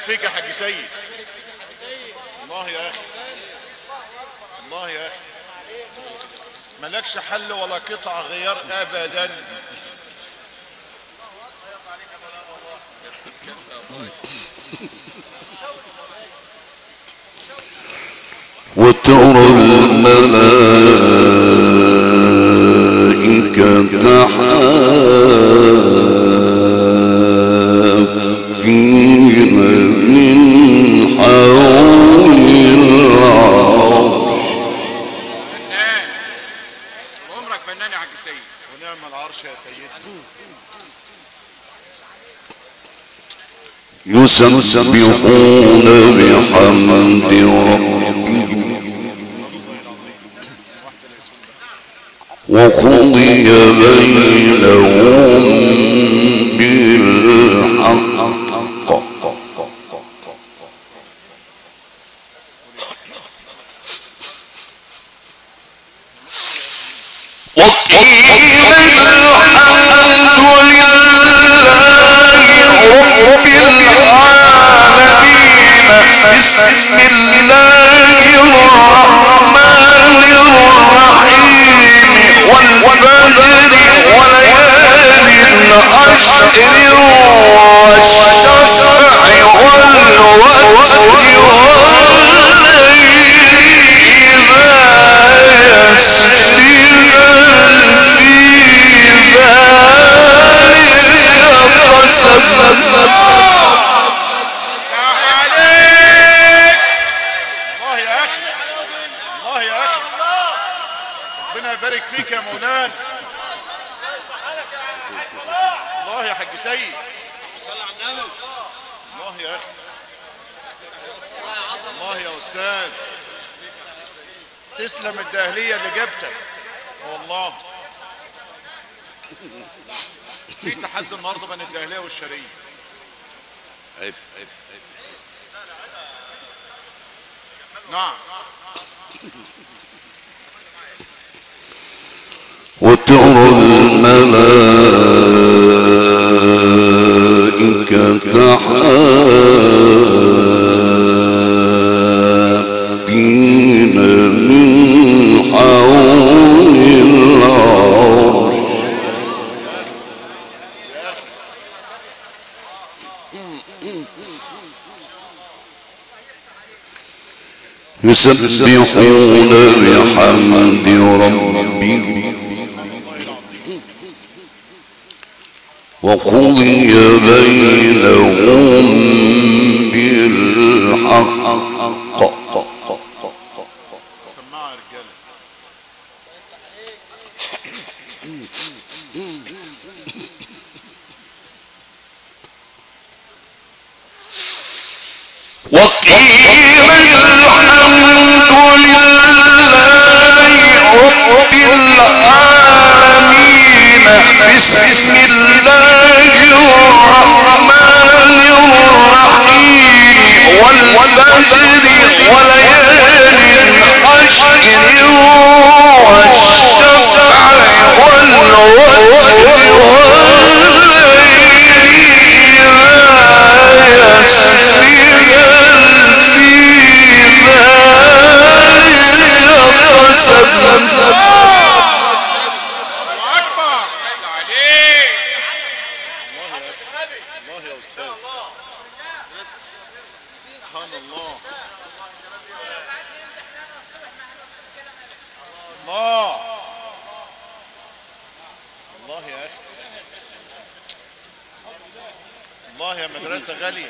فيك يا حاج سيد. الله يا اخي، الله يا اخي، ملكش حل ولا قطع غيار ابدا. وترى الملائكة حافين من حول العرش. عمرك فنان يا حاج سيد. ونعم العرش يا سيدي. يسبحون بحمد ربهم وقضي بينهم بالحق وقيل الحمد لله رب العالمين. بسم الله الرحمن الرحيم. والفجر وليال عشر والشفع والوتر والليل إذا يسر الله يا اخي، الله يا اخي، ربنا يبارك فيك يا مولانا. الله يا حاج سيد. الله يا اخي، الله يا استاذ، تسلم الدهلية اللي جبتك والله. في تحدي النهارده بين الدهلية والشرقية. عيب عيب عيب. نعم. وترى الملائكة حافين من حول العرش. يسبحون بحمد ربهم وقضي بينهم بالحق. سماعة يا رجالة. وقيل الحمد لله رب العالمين. بسم الله الرحمن الرحيم. والفجر وليال عشر والشفع والوتر الله يا مدرسة غالية،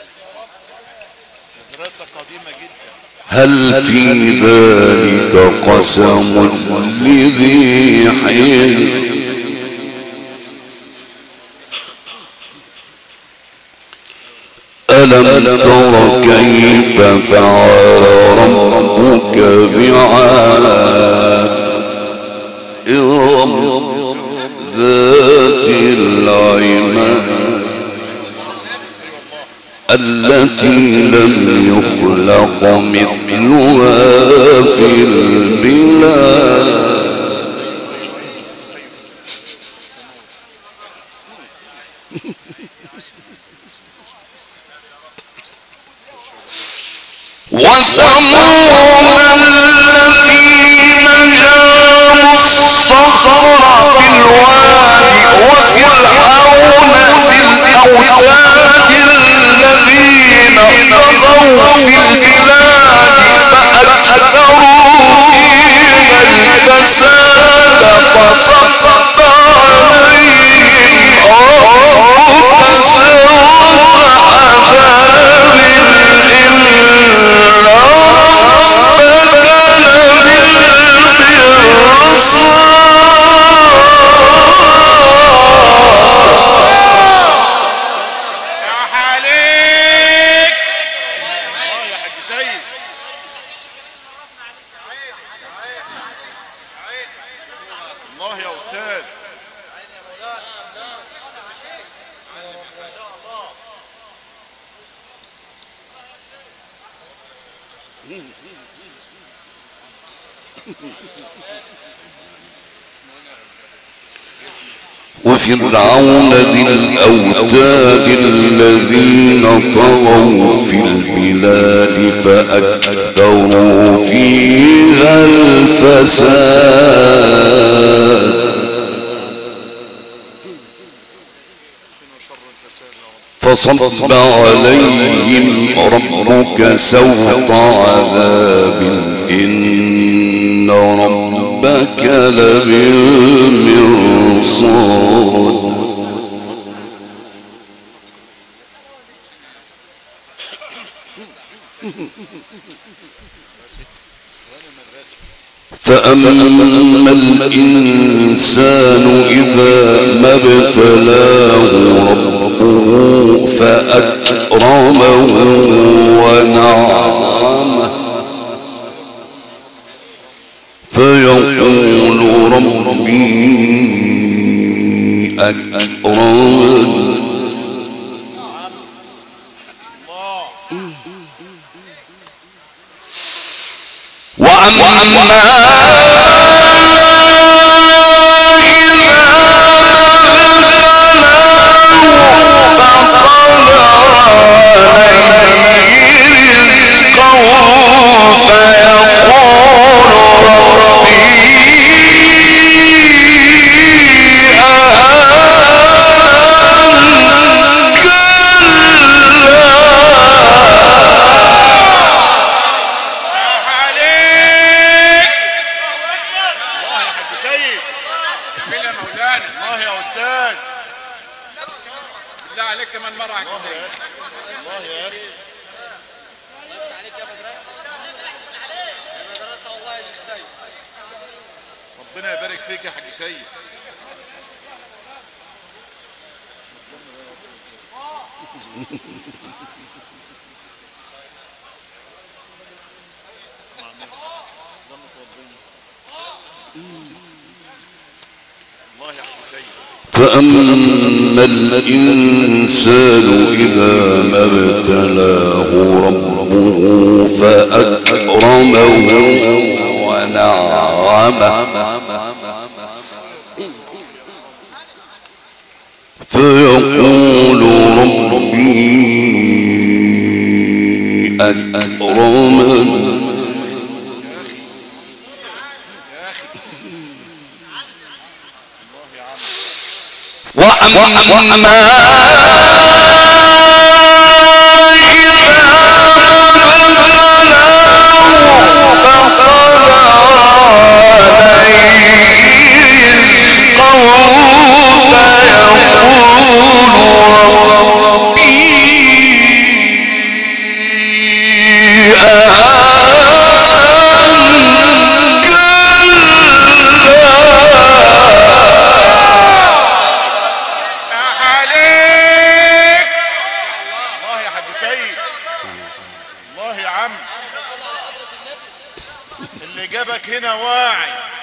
مدرسة قديمة جدا. هل في ذلك قسم لذي حجر. ألم تر كيف فعل ربك بعاد إرم ذات العماد التي لم يخلق مثلها في البلاد. وثمود الذين جابوا الصخر بالوادي وفرعون بالأوتاد الذين طغوا في البلاد فأكثروا فيها الفساد فصب عليهم ربك سوط عذاب إن وفرعون ذي الأوتاد الذين طغوا في البلاد فأكثروا فيها الفساد فصب عليهم ربك سوط عذاب إن ربك لبالمرصاد فأما الإنسان إذا ما ابتلاه ربه فأكرمه ونعمه فيقول ربي أكرمن وأما ربنا يبارك فيك يا حاج سيد. الله يا حاج سيد. فأما الإنسان إذا ما ابتلاه ربه فأكرمه ونعمه فيقول ربي أكرمن وأما اللي جابك هنا واعي